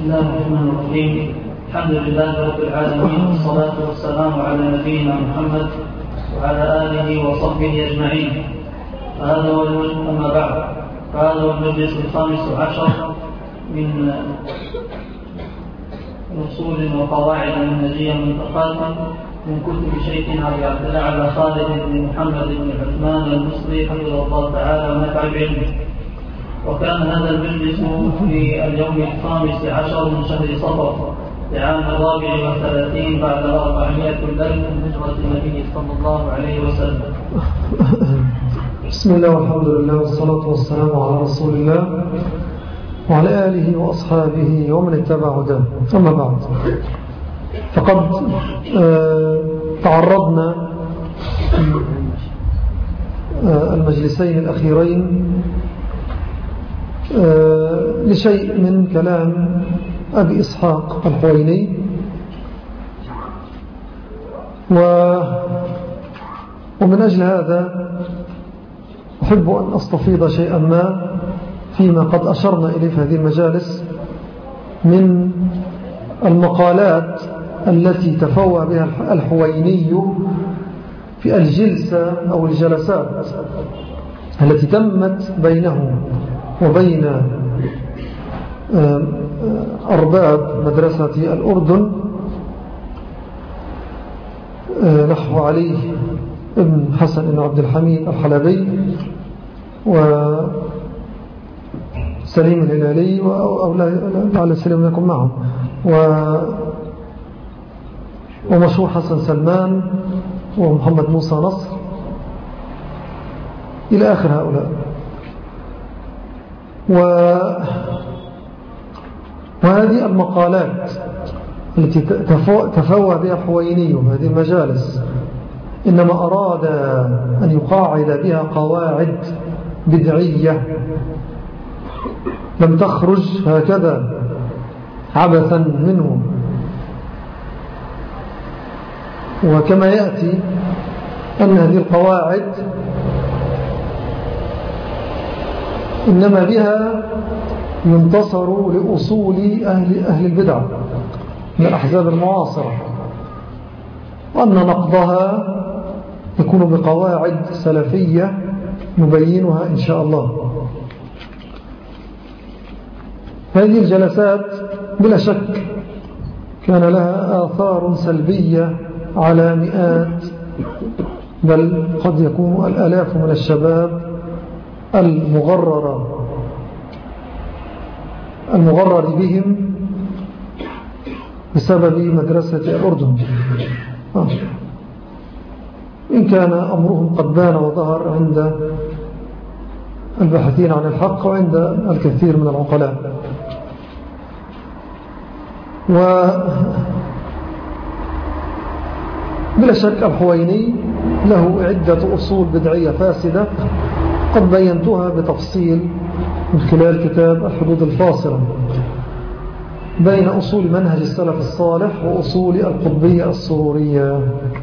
الله الرحمن الرحيم. الحمد لله رب العالمين، والصلاة والسلام على نبينا محمد وعلى آله وصحبه أجمعين. أما بعد، فهذا هو المجلس 15 من أصول وقواعد منهجية منتقاة من كتب شيخنا أبي عبد الله على خالد بن محمد بن عثمان المصري حفظه الله تعالى ونفع بعلمه. وكان هذا المجلس في اليوم 15 من شهر صفر لعام 34 بعد 400 من هجرة النبي صلى الله عليه وسلم. بسم الله والحمد لله والصلاة والسلام على رسول الله وعلى آله وأصحابه ومن اتبع هداه. أما بعد، فقد تعرضنا المجلسين الأخيرين لشيء من كلام أبي إسحاق الحويني، ومن أجل هذا أحب أن أستفيض شيئا ما فيما قد أشرنا إليه في هذه المجالس من المقالات التي تفوه بها الحويني في الجلسة أو الجلسات التي تمت بينه وبين أرباب مدرسة الأردن، نحو علي ابن حسن بن عبد الحميد الحلبي وسليم الهلالي أو لعل سليم يكون معهم ومشهور حسن سلمان ومحمد موسى نصر إلى آخر هؤلاء. وهذه المقالات التي تفوه بها الحويني هذه المجالس إنما أراد أن يقاعد بها قواعد بدعية لم تخرج هكذا عبثا منه. وكما يأتي أن هذه القواعد إنما بها ينتصر لأصول أهل البدع من الأحزاب المعاصرة، وأن نقضها يكون بقواعد سلفية نبينها إن شاء الله. هذه الجلسات بلا شك كان لها آثار سلبية على مئات بل قد يكون الآلاف من الشباب المغرر بهم بسبب مدرسة الأردن، إن كان أمرهم قد بان وظهر عند الباحثين عن الحق وعند الكثير من العقلاء. بلا شك الحويني له عدة أصول بدعية فاسدة قد بينتها بتفصيل من خلال كتاب الحدود الفاصلة بين أصول منهج السلف الصالح وأصول القطبية السرورية،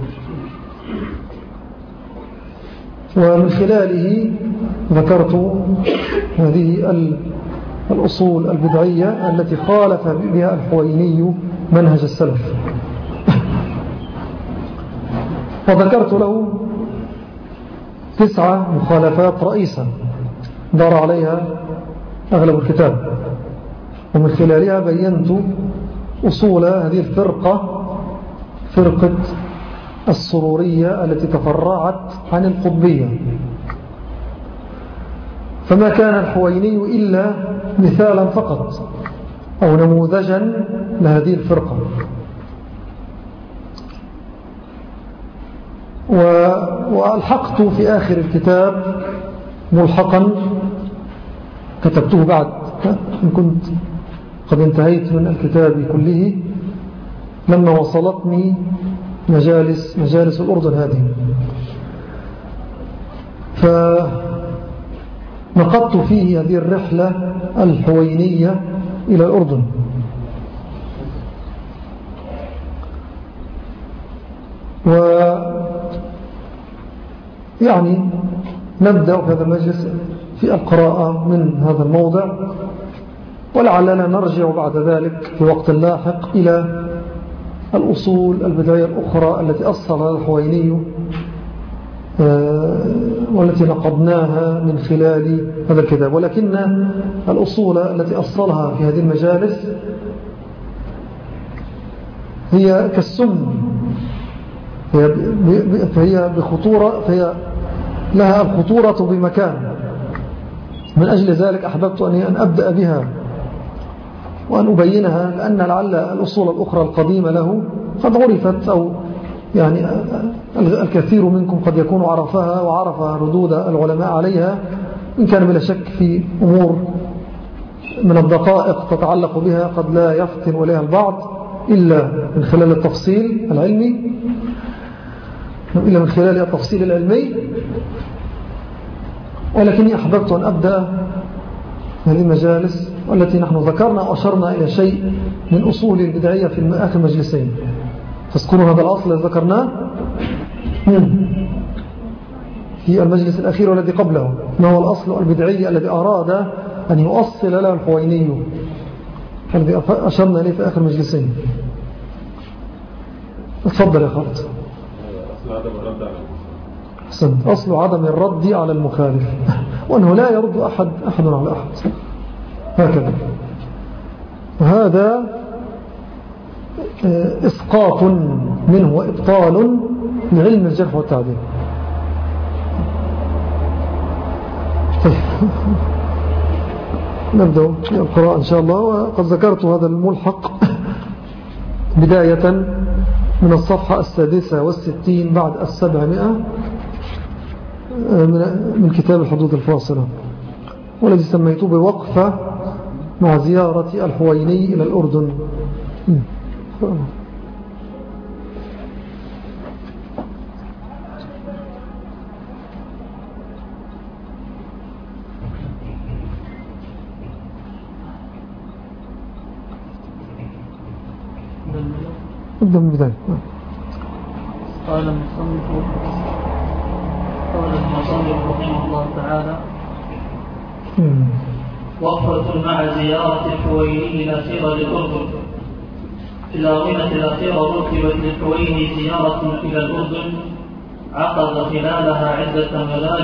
ومن خلاله ذكرت هذه الأصول البدعية التي خالف بها الحويني منهج السلف. وذكرت له 9 مخالفات رئيسة دار عليها أغلب الكتاب، ومن خلالها بينت أصول هذه فرقة السرورية التي تفرعت عن القطبية. فما كان الحويني إلا مثالا فقط أو نموذجا لهذه الفرقة. وألحقت في آخر الكتاب ملحقا كتبته بعد إن كنت قد انتهيت من الكتاب كله لما وصلتني مجالس الأردن هذه، فنقضت فيه هذه الرحلة الحوينية إلى الأردن. ويعني نبدأ في هذا المجلس في القراءة من هذا الموضع ولعلنا نرجع بعد ذلك في وقت لاحق إلى الأصول البدعية الأخرى التي أصلها الحويني والتي نقضناها من خلال هذا الكتاب. ولكن الأصول التي أصلها في هذه المجالس هي كالسم، فهي لها الخطورة بمكان. من أجل ذلك أحببت أن أبدأ بها وأن أبينها، لأن لعل الأصول الأخرى القديمة له قد عرفت، أو يعني الكثير منكم قد يكون عرفها وعرف ردود العلماء عليها، إن كان بلا شك في أمور من الدقائق تتعلق بها قد لا يفتن إليها البعض إلا من خلال التفصيل العلمي، ولكني أحببت أن أبدأ هذه المجالس والتي نحن ذكرنا وأشرنا إلى شيء من أصول البدعية في آخر مجلسين. تذكروا هذا الأصل الذي ذكرناه في المجلس الأخير والذي قبله، ما هو الأصل البدعي الذي أراد أن يؤصل له الحويني، الذي أشرنا إليه في آخر مجلسين. اتفضل يا خالد. أصل عدم الرد على المخالف، وأنه لا يرد أحد على أحد، هكذا. هذا إسقاط منه وإبطال لعلم الجرح والتعديل. نبدأ القراءة إن شاء الله. وقد ذكرت هذا الملحق بداية من الصفحة 66 بعد 700 من كتاب الحدود الفاصلة، والذي سميته بوقفة مع زيارة الحويني إلى الأردن. ابدأ من بداية. قال المصنف رحمه الله تعالى: وقفة مع زيارة الحويني إلى سيرة الأردن. إلى غنة الأخيرة رتبت للحويني زيارة إلى الأردن، عقد خلالها عدة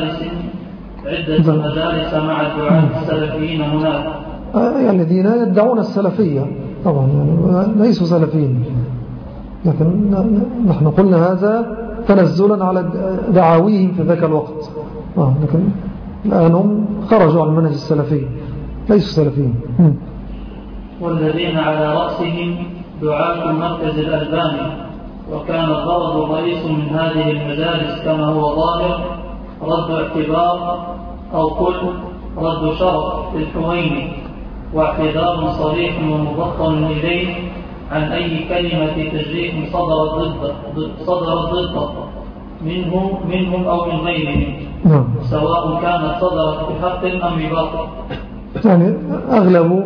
مجالس مع الدعاة السلفيين هناك، الذين يدعون السلفية طبعا، يعني ليسوا سلفيين، لكن نحن قلنا هذا تنزلا على دعاويهم في ذاك الوقت، لكن الآن هم خرجوا عن المنهج السلفي، ليسوا سلفيين. والذين على رأسهم دعاة المركز الألباني. وكان الغرض الرئيس من هذه المجالس كما هو ظاهر رد اعتبار أو قل رد شرف للحويني، واعتذار صريح ومضخم إليه عن أي كلمة تجريح صدرت ضده منهم أو من غيرهم، سواء كانت صدرت بحق أم بباطل. يعني أغلب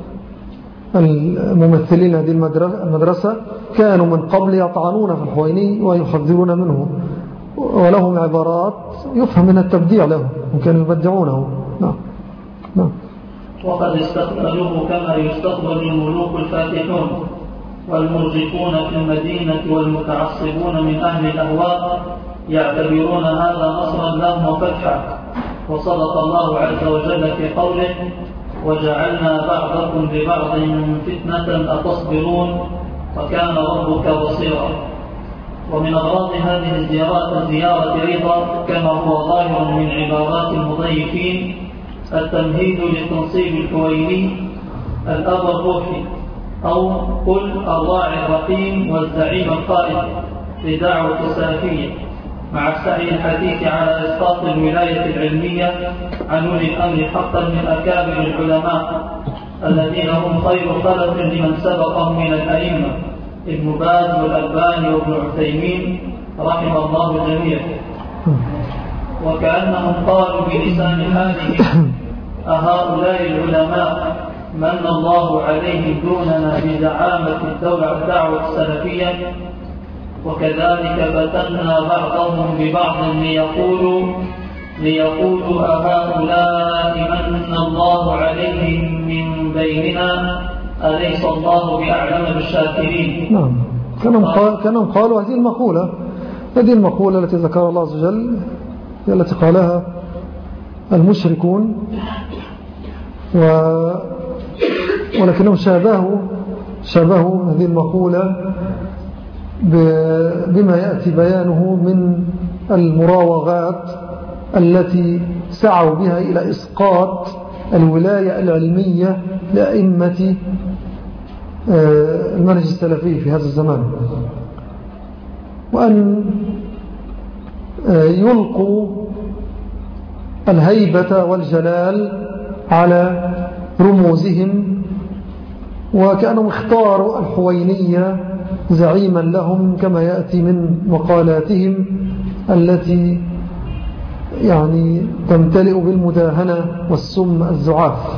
الممثلين هذه المدرسة كانوا من قبل يطعنون في الحويني ويحذرون منه، ولهم عبارات يفهم من التبديع له، وكانوا يبدعونه. نعم. وقد استقبلوه كما يستقبل الملوك الفاتحون والمرجفون في المدينة والمتعصبون من أهل الأهواء، يعتبرون هذا نصرا لهم وفتحا. وصدق الله عز وجل في قوله: وجعلنا بعضكم لبعض فتنة أتصبرون وكان ربك بصيرا. ومن أغراض هذه الزيارة أيضا كما هو ظاهر من عبارات المضيفين التمهيد لتنصيب الحويني الأب الروحي، أو قل الراعي الرحيم والزعيم القائد لدعوة السلفية، مع السعي الحثيث على إسقاط الولاية العلمية عن أولي الأمر حقا من أكابر العلماء الذين هم خير خلف لمن سبقهم من الأئمة ابن باز والألباني وابن عثيمين رحم الله جميعا. وكأنهم قالوا بلسان حالهم: أهؤلاء العلماء من الله عليهم دوننا بزعامة الدعوة السلفية. وكذلك فتنا بعضهم ببعض ليقولوا أهؤلاء من الله عليهم من من بيننا أليس الله بأعلم بالشاكرين. نعم. كانوا قالوا هذه المقولة التي ذكر الله عز وجل هي التي قالها المشركون، ولكنهم شابهوا هذه المقولة بما يأتي بيانه من المراوغات التي سعوا بها إلى إسقاط الولاية العلمية لأئمة المنهج السلفي في هذا الزمان، وأن يلقوا الهيبة والجلال على رموزهم، وكأنهم اختاروا الحوينية زعيما لهم كما يأتي من مقالاتهم التي يعني تمتلئ بالمداهنة والسم الزعاف.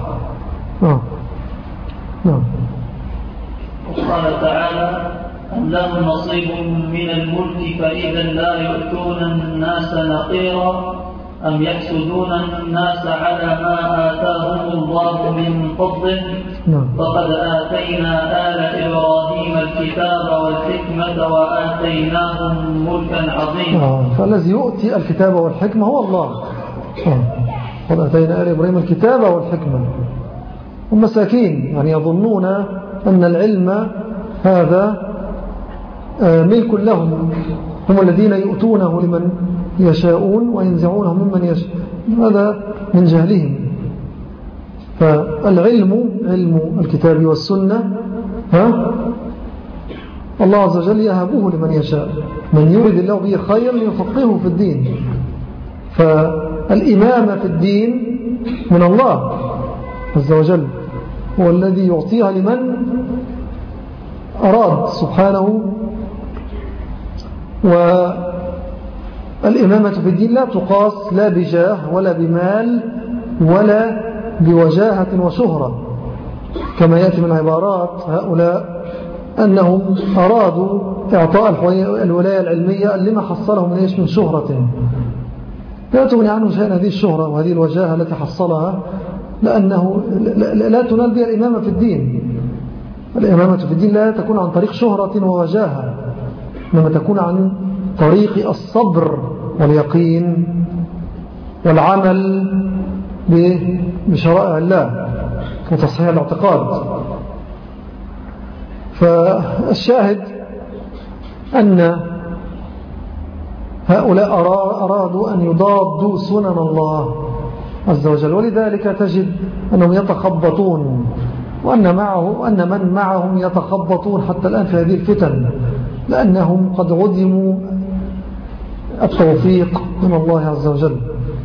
نعم. وقال تعالى أم لهم نصيب من الملك فإذا لا يؤتون الناس نقيرا أم يحسدون الناس على ما آتاهم الله من فضله فقد آتينا آل إبراهيم الكتاب والحكمة وآتيناهم ملكا عظيما. فالذي يؤتي الكتاب والحكمة هو الله. قد آتينا آل إبراهيم الكتاب والحكمة. هم مساكين يعني يظنون أن العلم هذا ملك لهم، هم الذين يؤتونه لمن يشاءون وينزعونه ممن يشاء، هذا من جهلهم. فالعلم علم الكتاب والسنة الله عز وجل يهبه لمن يشاء، من يريد الله به خيرا يفقهه في الدين. فالإمامة في الدين من الله عز وجل، هو الذي يعطيها لمن أراد سبحانه. والإمامة في الدين لا تقاس لا بجاه ولا بمال ولا بوجاهة وشهرة، كما يأتي من عبارات هؤلاء أنهم أرادوا إعطاء الولاية العلمية لما حصلهم من شهرة. لا تغني عنه شيئا هذه الشهرة وهذه الوجاهة التي حصلها، لأنه لا تنال بها الإمامة في الدين. الإمامة في الدين لا تكون عن طريق شهرة ووجاهة، إنما تكون عن طريق الصبر واليقين والعمل بشرائع الله وتصحيح الاعتقاد. فالشاهد أن هؤلاء أرادوا أن يضادوا سنن الله عز وجل، ولذلك تجد أنهم يتخبطون، وأن من معهم يتخبطون حتى الآن في هذه الفتن، لأنهم قد عدموا التوفيق من الله عز وجل.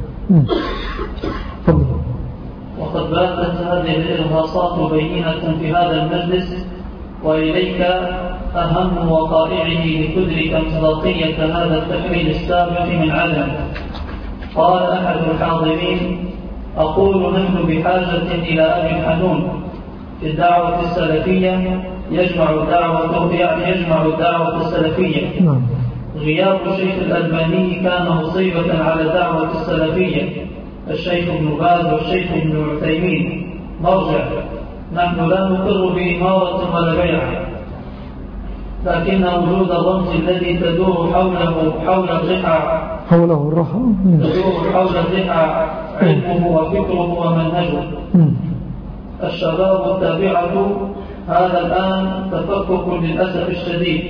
وقد باتت هذه الإرهاصات بينة في هذا المجلس، وإليك أهم وقائعه لتدرك مصداقية هذا التحرير السابق من عدم. قال أحد الحاضرين: أقول نحن بحاجة إلى أبي الحنون في الدعوة السلفية يجمع الدعوة السلفية. غياب الشيخ الألباني كان مصيبة على الدعوة السلفية، الشيخ ابن باز والشيخ ابن عثيمين مرجع. نحن لا نقر بإمارة ولا بيع، لكن وجود الرمز الذي تدور حول الرحى علمه وفكره ومنهجه. الشباب التابعة هذا الآن تفكك للأسف الشديد،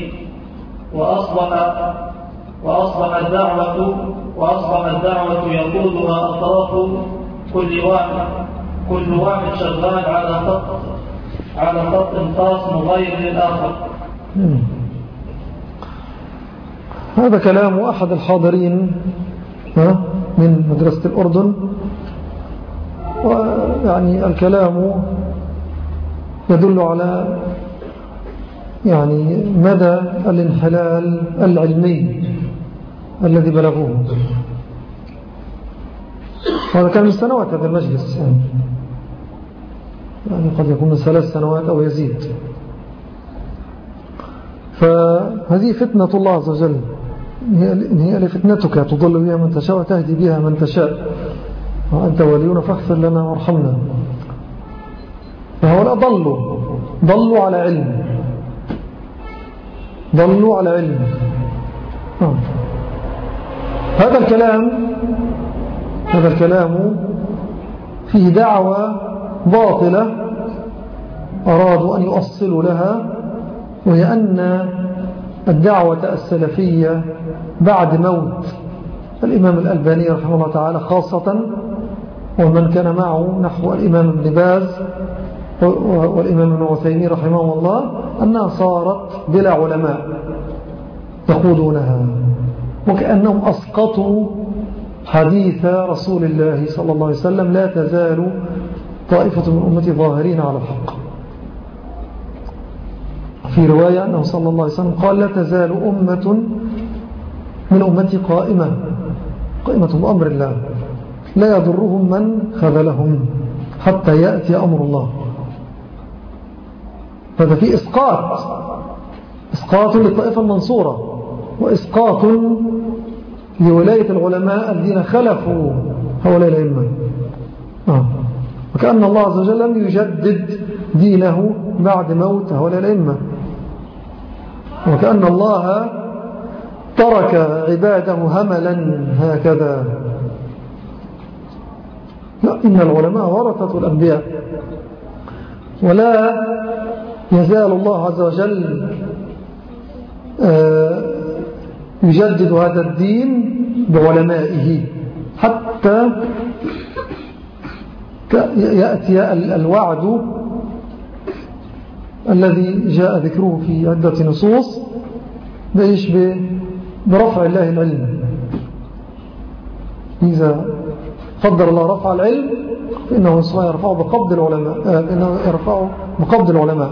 وأصبح الدعوة يقودها أطراف كل واحد شغال على خط خاص مغاير للآخر. هذا كلام أحد الحاضرين من مدرسة الأردن، ويعني الكلام يدل على يعني مدى الانحلال العلمي الذي بلغوه. هذا كان من سنوات هذا المجلس، يعني قد يكون من 3 سنوات أو يزيد. فهذه فتنة الله عز وجل، هي لفتنتك تضل بها من تشاء وتهدي بها من تشاء، وأنت ولينا فاغفر لنا وارحمنا. فهؤلاء ضلوا على علم، ضلوا على علم. هذا الكلام فيه دعوة باطلة أرادوا أن يؤصلوا لها، وهي أن الدعوة السلفية بعد موت الإمام الألباني رحمه الله تعالى خاصة، ومن كان معه نحو الإمام ابن باز والإمام ابن عثيمين رحمه الله، أنها صارت بلا علماء يقودونها، وكأنهم أسقطوا حديث رسول الله صلى الله عليه وسلم: لا تزال طائفة من أمتي ظاهرين على الحق. في رواية أنه صلى الله عليه وسلم قال: لا تزال أمة من أمتي قائمة بأمر الله لا يضرهم من خذلهم حتى يأتي أمر الله. هذا في إسقاط للطائفة المنصورة، وإسقاط لولاية العلماء الذين خلفوا هؤلاء الأئمة. وكأن الله عز وجل لم يجدد دينه بعد موت هؤلاء الأئمة، وكأن الله ترك عباده هملا هكذا. لا، إن العلماء ورثة الأنبياء، ولا يزال الله عز وجل يجدد هذا الدين بعلمائه حتى يأتي الوعد الذي جاء ذكره في عدة نصوص برفع الله العلم. إذا قدر الله رفع العلم فإنه يرفعه بقبض العلماء،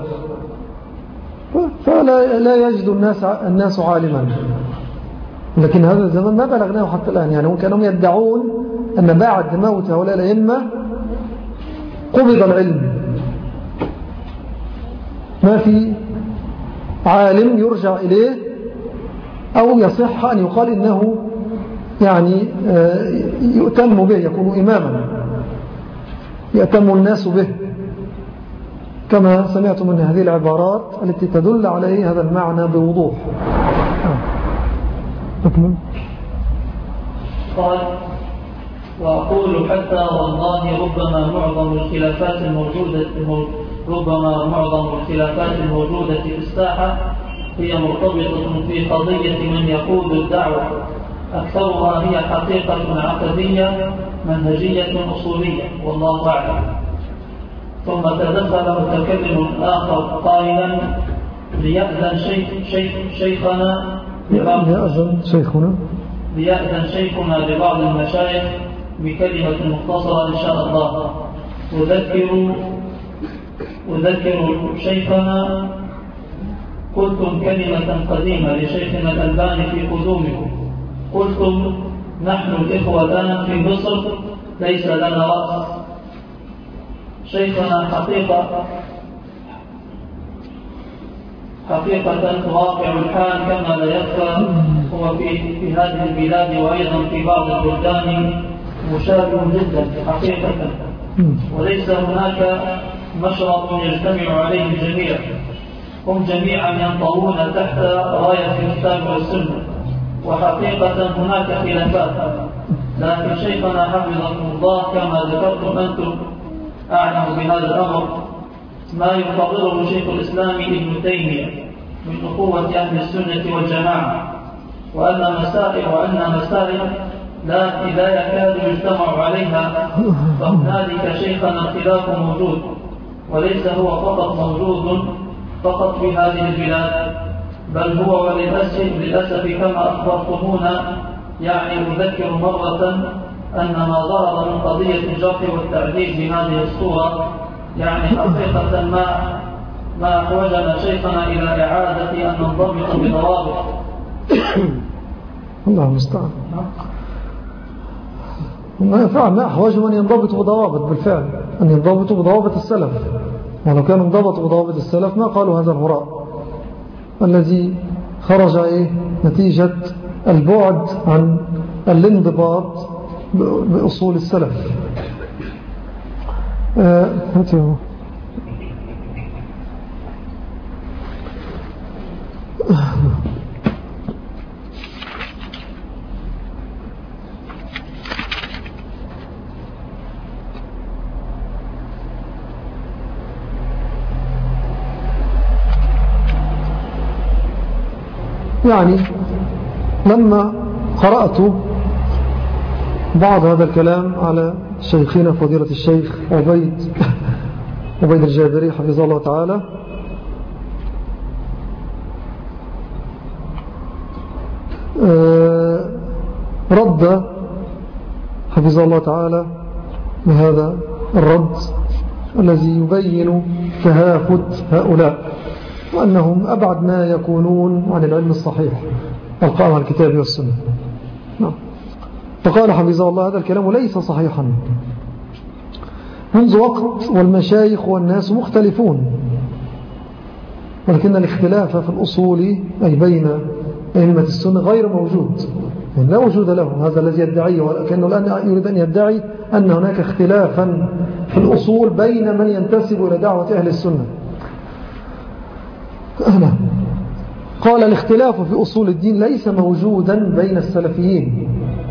فلا يجد الناس عالما. لكن هذا الزمن ما بلغناه حتى الآن، يعني هم كانوا يدعون أن بعد موت هؤلاء الأئمة قبض العلم، ما في عالم يرجع إليه أو يصح أن يقال إنه يعني يؤتم به، يكون إماما يأتم الناس به، كما سمعت من هذه العبارات التي تدل عليه هذا المعنى بوضوح. قال: وأقول حتى والله ربما معظم الخلافات الموجودة في الساحة هي مرتبطة في قضية من يقود الدعوة، أكثرها هي حقيقة عقدية منهجية أصولية، والله أعلم. ثم تدخل متكلم آخر قائلا: ليأذن شيخنا لبعض المشايخ بكلمة مختصرة إن شاء الله. أذكر شيخنا: قلتم كلمة قديمة لشيخنا الألباني في قدومكم، قلتم: نحن الإخوة في مصر ليس لنا رأس. شيخنا حقيقة واقع الحال كما لا يخفى هو في هذه البلاد وأيضا في بعض البلدان مشابه جدا حقيقة، وليس هناك مشرط يجتمع عليه الجميع، هم جميعا ينطوون تحت راية الكتاب والسنة، وحقيقة هناك خلافات. لكن شيخنا حفظكم الله كما ذكرتم أنتم أعلم بهذا الأمر ما يفضله شيخ الإسلام ابن تيمية من أخوة أهل السنة والجماعة، وأن مسائل لا يكاد يجتمع عليها، فهنالك شيخنا اختلاف موجود، وليس هو فقط موجود فقط في هذه البلاد، بل هو وللأسف كما أخبرتمونا. يعني أذكر مرة أن ما ظهر من قضية الجرح والتعديل بهذه الصورة يعني حقيقة ما أحوجنا شيخنا إلى إعادة أن ننضبط بضوابط. الله المستعان. ما أحوجهم أن ينضبطوا بضوابط، بالفعل أن ينضبطوا بضوابط السلف، ولو كانوا انضبطوا بضوابط السلف ما قالوا هذا الهراء الذي خرج نتيجة البعد عن الانضباط بأصول السلف. يعني لما قرأت بعض هذا الكلام على شيخنا فضيلة الشيخ عبيد الجابري حفظه الله تعالى، رد حفظه الله تعالى بهذا الرد الذي يبين تهافت هؤلاء وأنهم أبعد ما يكونون عن العلم الصحيح القائم على الكتاب والسنة. فقال حفظه الله هذا الكلام ليس صحيحا منذ وقت، والمشايخ والناس مختلفون، ولكن الاختلاف في الأصول أي بين أئمة السنة غير موجود، يعني لا وجود له هذا الذي يدعيه، ولكنه الآن يريد أن يدعي أن هناك اختلافا في الأصول بين من ينتسب إلى دعوة أهل السنة. قال الاختلاف في أصول الدين ليس موجودا بين السلفيين،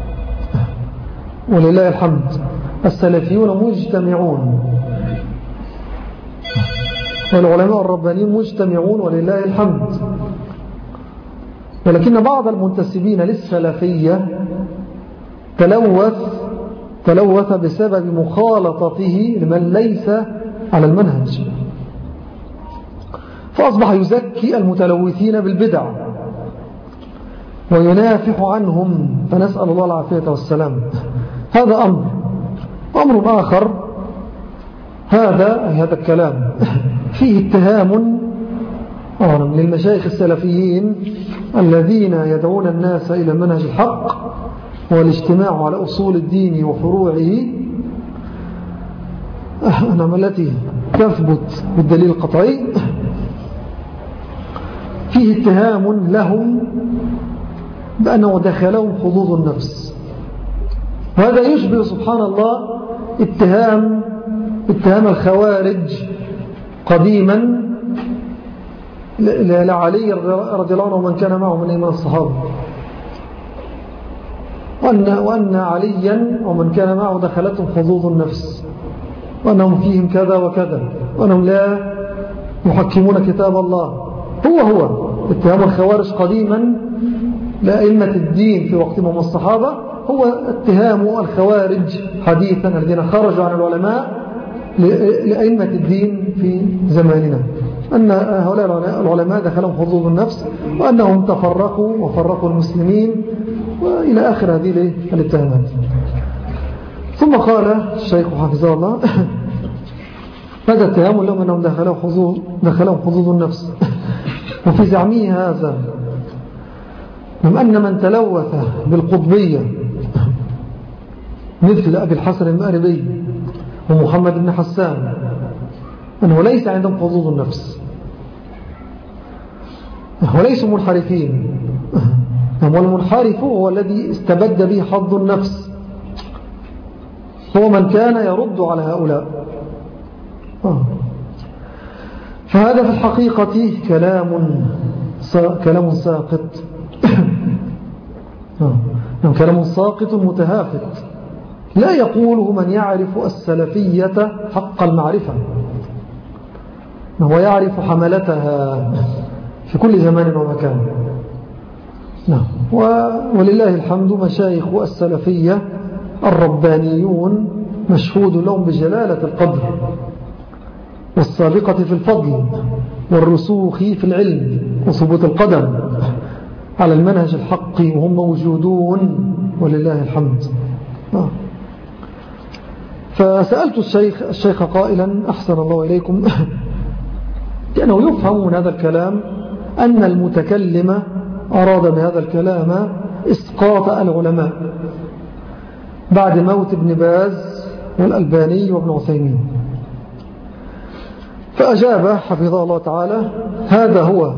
ولله الحمد السلفيون مجتمعون والعلماء الربانيين مجتمعون ولله الحمد، ولكن بعض المنتسبين للسلفية تلوث بسبب مخالطته لمن ليس على المنهج، فأصبح يزكي المتلوثين بالبدع وينافح عنهم، فنسأل الله العافية والسلام. هذا أمر آخر، هذا الكلام فيه اتهام للمشايخ السلفيين الذين يدعون الناس إلى منهج الحق والاجتماع على أصول الدين وفروعه التي تثبت بالدليل القطعي. فيه اتهام لهم بأنه دخلهم حظوظ النفس، وهذا يشبه سبحان الله اتهام الخوارج قديما لعلي رضي الله عنه ومن كان معه من إيمان الصحابة، وأن عليا ومن كان معه دخلتهم حظوظ النفس، وأنهم فيهم كذا وكذا، وأنهم لا يحكمون كتاب الله. هو اتهام الخوارج قديما لأئمة الدين في وقتهم الصحابة هو اتهام الخوارج حديثا الذين خرجوا عن العلماء لأئمة الدين في زماننا، أن هؤلاء العلماء دخلهم حظوظ النفس وأنهم تفرقوا وفرقوا المسلمين وإلى آخر هذه الاتهامات. ثم قال الشيخ حفظه الله هذا اتهام لهم أنهم دخلهم حظوظ النفس، وفي زعمه هذا أن من تلوث بالقطبية مثل أبي الحسن المأربي ومحمد بن حسان أنه ليس عندهم حظوظ النفس وليسوا منحرفين، والمنحرف هو الذي استبد به حظ النفس، هو من كان يرد على هؤلاء. فهذا في الحقيقة كلام ساقط كلام ساقط متهافت لا يقوله من يعرف السلفية حق المعرفة، هو يعرف حملتها في كل زمان ومكان. ولله الحمد مشايخ السلفية الربانيون مشهود لهم بجلالة القدر والسابقة في الفضل والرسوخ في العلم وثبوت القدم على المنهج الحق، وهم موجودون ولله الحمد. فسألت الشيخ قائلا أحسن الله إليكم لأنه يفهم من هذا الكلام أن المتكلم أراد بهذا الكلام إسقاط العلماء بعد موت ابن باز والألباني وابن عثيمين، فأجاب حفظه الله تعالى هذا هو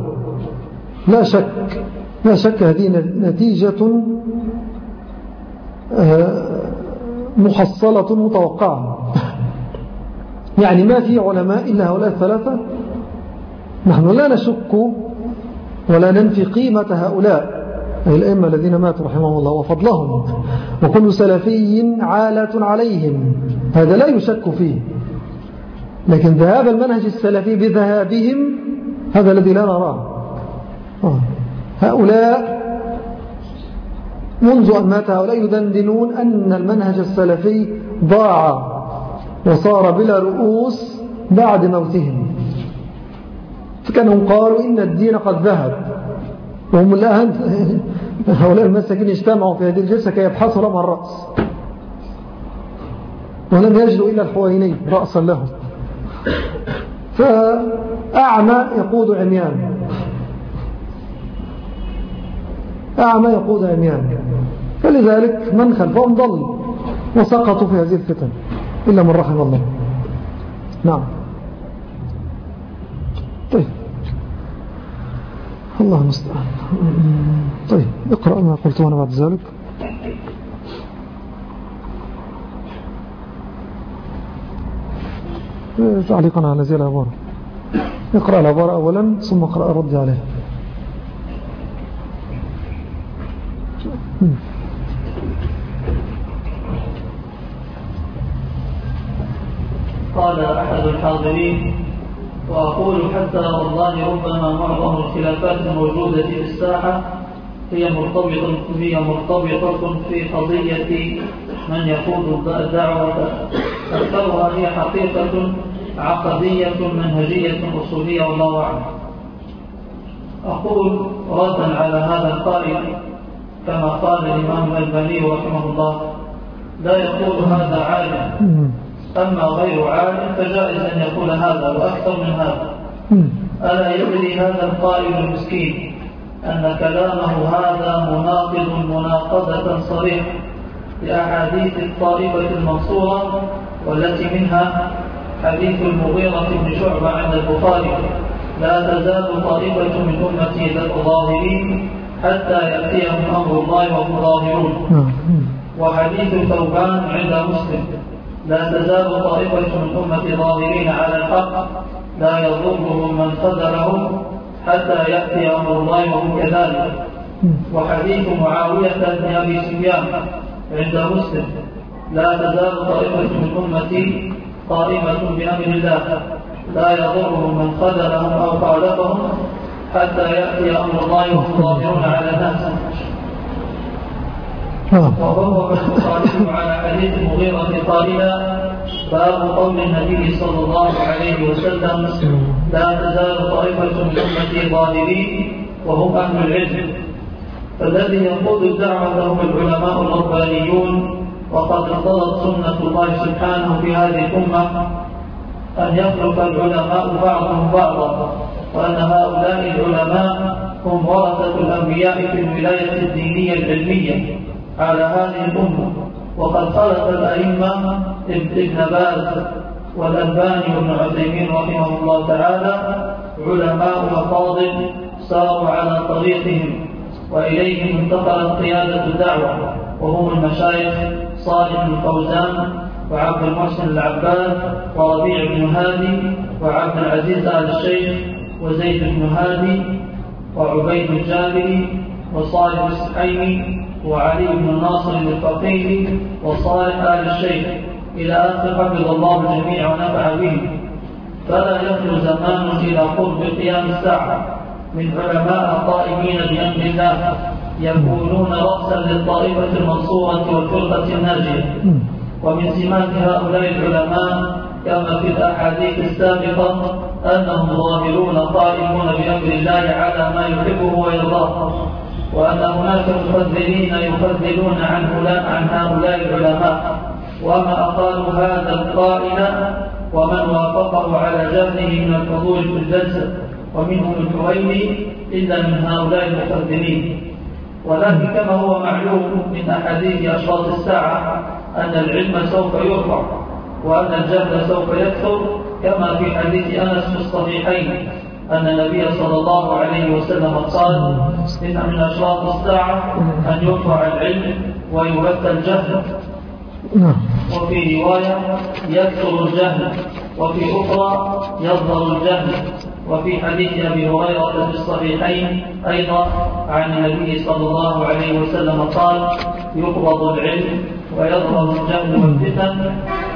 لا شك هذه نتيجة محصلة متوقعة، يعني ما في علماء إلا هؤلاء الثلاثة، نحن لا نشك ولا ننفي قيمة هؤلاء أي الأئمة الذين ماتوا رحمهم الله وفضلهم، وكل سلفي عالة عليهم، هذا لا يشك فيه، لكن ذهاب المنهج السلفي بذهابهم هذا الذي لا نراه. هؤلاء منذ أن مات هؤلاء يدندنون أن المنهج السلفي ضاع وصار بلا رؤوس بعد موتهم، فكانوا قالوا إن الدين قد ذهب، وهم الآن هؤلاء المساكين اجتمعوا في هذه الجلسة كي يبحثوا لهم الرأس، ولم يجدوا إلا الحويني رأسا لهم. فأعمى يقود عميان، أعمى يقود عميان، فلذلك من خلفهم ضل وسقطوا في هذه الفتن إلا من رحم الله. نعم. طيب الله المستعان. طيب اقرأ ما قلت أنا بعد ذلك. تعليقا على هذه العبارة، اقرأ العبارة أولا ثم اقرأ الرد عليها. قال أحد الحاضرين: وأقول حتى والله ربما معظم الخلافات الموجودة في الساحة هي مرتبطة في قضية من يقود الدعوة، أكثرها هي حقيقة عقدية منهجية أصولية والله أعلم. أقول ردا على هذا القائل كما قال الإمام الألباني رحمه الله: لا يقول هذا عالم، أما غير عالم فجائز أن يقول هذا وأكثر من هذا. ألا يدري هذا القائل المسكين أن كلامه هذا مناقض مناقضة صريحة لأحاديث الطائفة المنصورة، والتي منها حديث المغيرة بن شعبة عند البخاري: لا تزال طائفة من أمتي ظاهرين حتى يأتيهم أمر الله وهم ظاهرون. وحديث ثوبان عند مسلم: لا تزال طائفة من أمتي ظاهرين على الحق لا يضرهم من خذلهم حتى يأتي أمر الله وهم كذلك. وحديث معاوية بن أبي سفيان عند مسلم: لا تزال طائفة من أمتي قائمة بأمر الله لا يضرهم من خذلهم أو خالفهم حتى يأتي أمر الله وهم ظاهرون على الناس. وهو البخاري على حديث المغيرة قائلا: باب قول النبي صلى الله عليه وسلم: لا تزال طائفة من أمتي ظاهرين وهم أهل العلم. فالذي يقود الدعوة هم العلماء الربانيون، وقد اقتضت سنة الله سبحانه في هذه الأمة أن يخلف العلماء بعضهم بعضا، وأن هؤلاء العلماء هم ورثة الأنبياء في الولاية الدينية العلمية على هذه الأمة. وقد خلف الأئمة ابن باز والألباني وابن عثيمين رحمه الله تعالى علماء وفاضل ساروا على طريقهم، وإليهم انتقلت قيادة الدعوة، وهم المشايخ صالح الفوزان وعبد المحسن العباد وربيع بن هادي وعبد العزيز آل الشيخ وزيد بن هادي وعبيد الجابري وصالح السحيمي وعلي بن الناصر الفقيه وصالح آل الشيخ إلى آخر، حفظ الله الجميع ونفع بهم. فلا يخلو زمان إلى قرب قيام الساعة من علماء قائمين بأمر الله يكونون رأسا للطائفة المنصورة والفرقة الناجية. ومن سمات هؤلاء العلماء كما في الأحاديث السابقة أنهم ظاهرون قائمون بأمر الله على ما يحبه ويرضاه، وأن هناك مخذلين يخذلون عن هؤلاء العلماء. وما أقالوا هذا القائل ومن وافقه على جهله من الحضور في الجلسة ومنهم الحويني إلا من هؤلاء المخذلين. ولكن كما هو معلوم من أحاديث أشراط الساعة أن العلم سوف يرفع وأن الجهل سوف يكثر، كما في حديث أنس في الصحيحين أن النبي صلى الله عليه وسلم قال: إن من أشراط الساعة أن يرفع العلم ويبث الجهل. وفي رواية يكثر الجهل، وفي أخرى يظهر الجهل. وفي حديث أبي هريرة في الصحيحين أيضا عن النبي صلى الله عليه وسلم قال: يقبض العلم ويظهر الجهل والفتن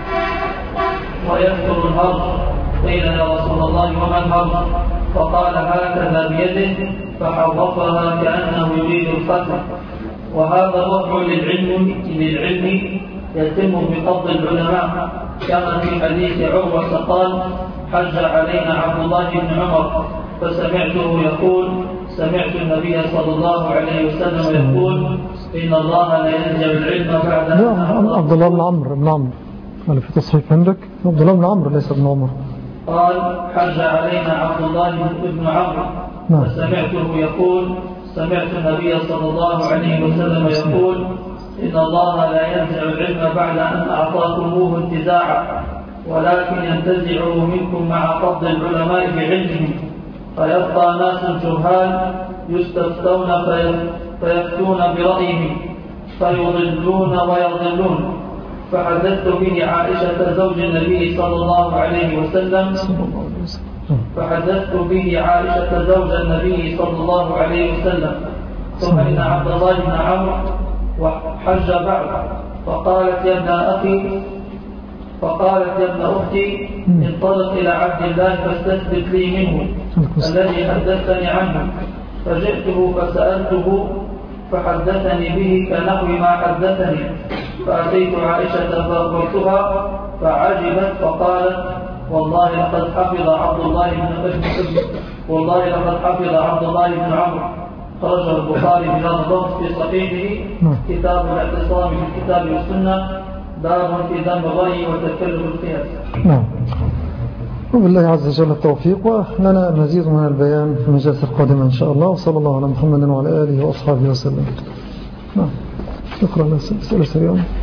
ويكثر الهرج. قيل: يا رسول الله وما الهرج؟ فقال: هكذا بيده فحرفها كأنه يريد القتل. وهذا وضع للعلم يتم بفضل العلماء، كما في حديث عروة قال: حج علينا عبد الله بن عمر فسمعته يقول: سمعت النبي صلى الله عليه وسلم يقول: إن الله لا ينزع العلم بعد أن عبد الله بن عمرو هل في تصحيح عندك؟ عبد الله بن عمرو ليس ابن عمر. قال: حج علينا عبد الله بن عمرو فسمعته يقول: سمعت النبي صلى الله عليه وسلم يقول: إن الله لا ينزع العلم بعد أن أعطاكموه انتزاعا، ولكن ينتزعه منكم مع فضل العلماء بعلمهم، فيبقى ناس جهال يستفتون فيفتون برأيهم فيضلون ويضلون. فحدثت به عائشة زوج النبي صلى الله عليه وسلم ثم إن عبد الله بن عمرو وحج بعد، فقالت: يا ابن أختي انطلق إلى عبد الله فاستثبت لي منه الذي حدثني عنه. فجئته فسألته فحدثني به كنحو ما حدثني، فأتيت عائشة فأخبرتها فعجبت فقالت: والله لقد حفظ عبد الله بن عمرو. خرج البخاري بهذا الضبط في صحيحه كتاب الاعتصام بالكتاب والسنة، باب في ذنب الرأي وتكلم القياس. نعم. وبالله عز وجل التوفيق، ولنا المزيد من البيان في المجالس القادمة إن شاء الله. وصلى الله على محمد وعلى آله وأصحابه وسلم. نعم. شكرا للسؤال السريع.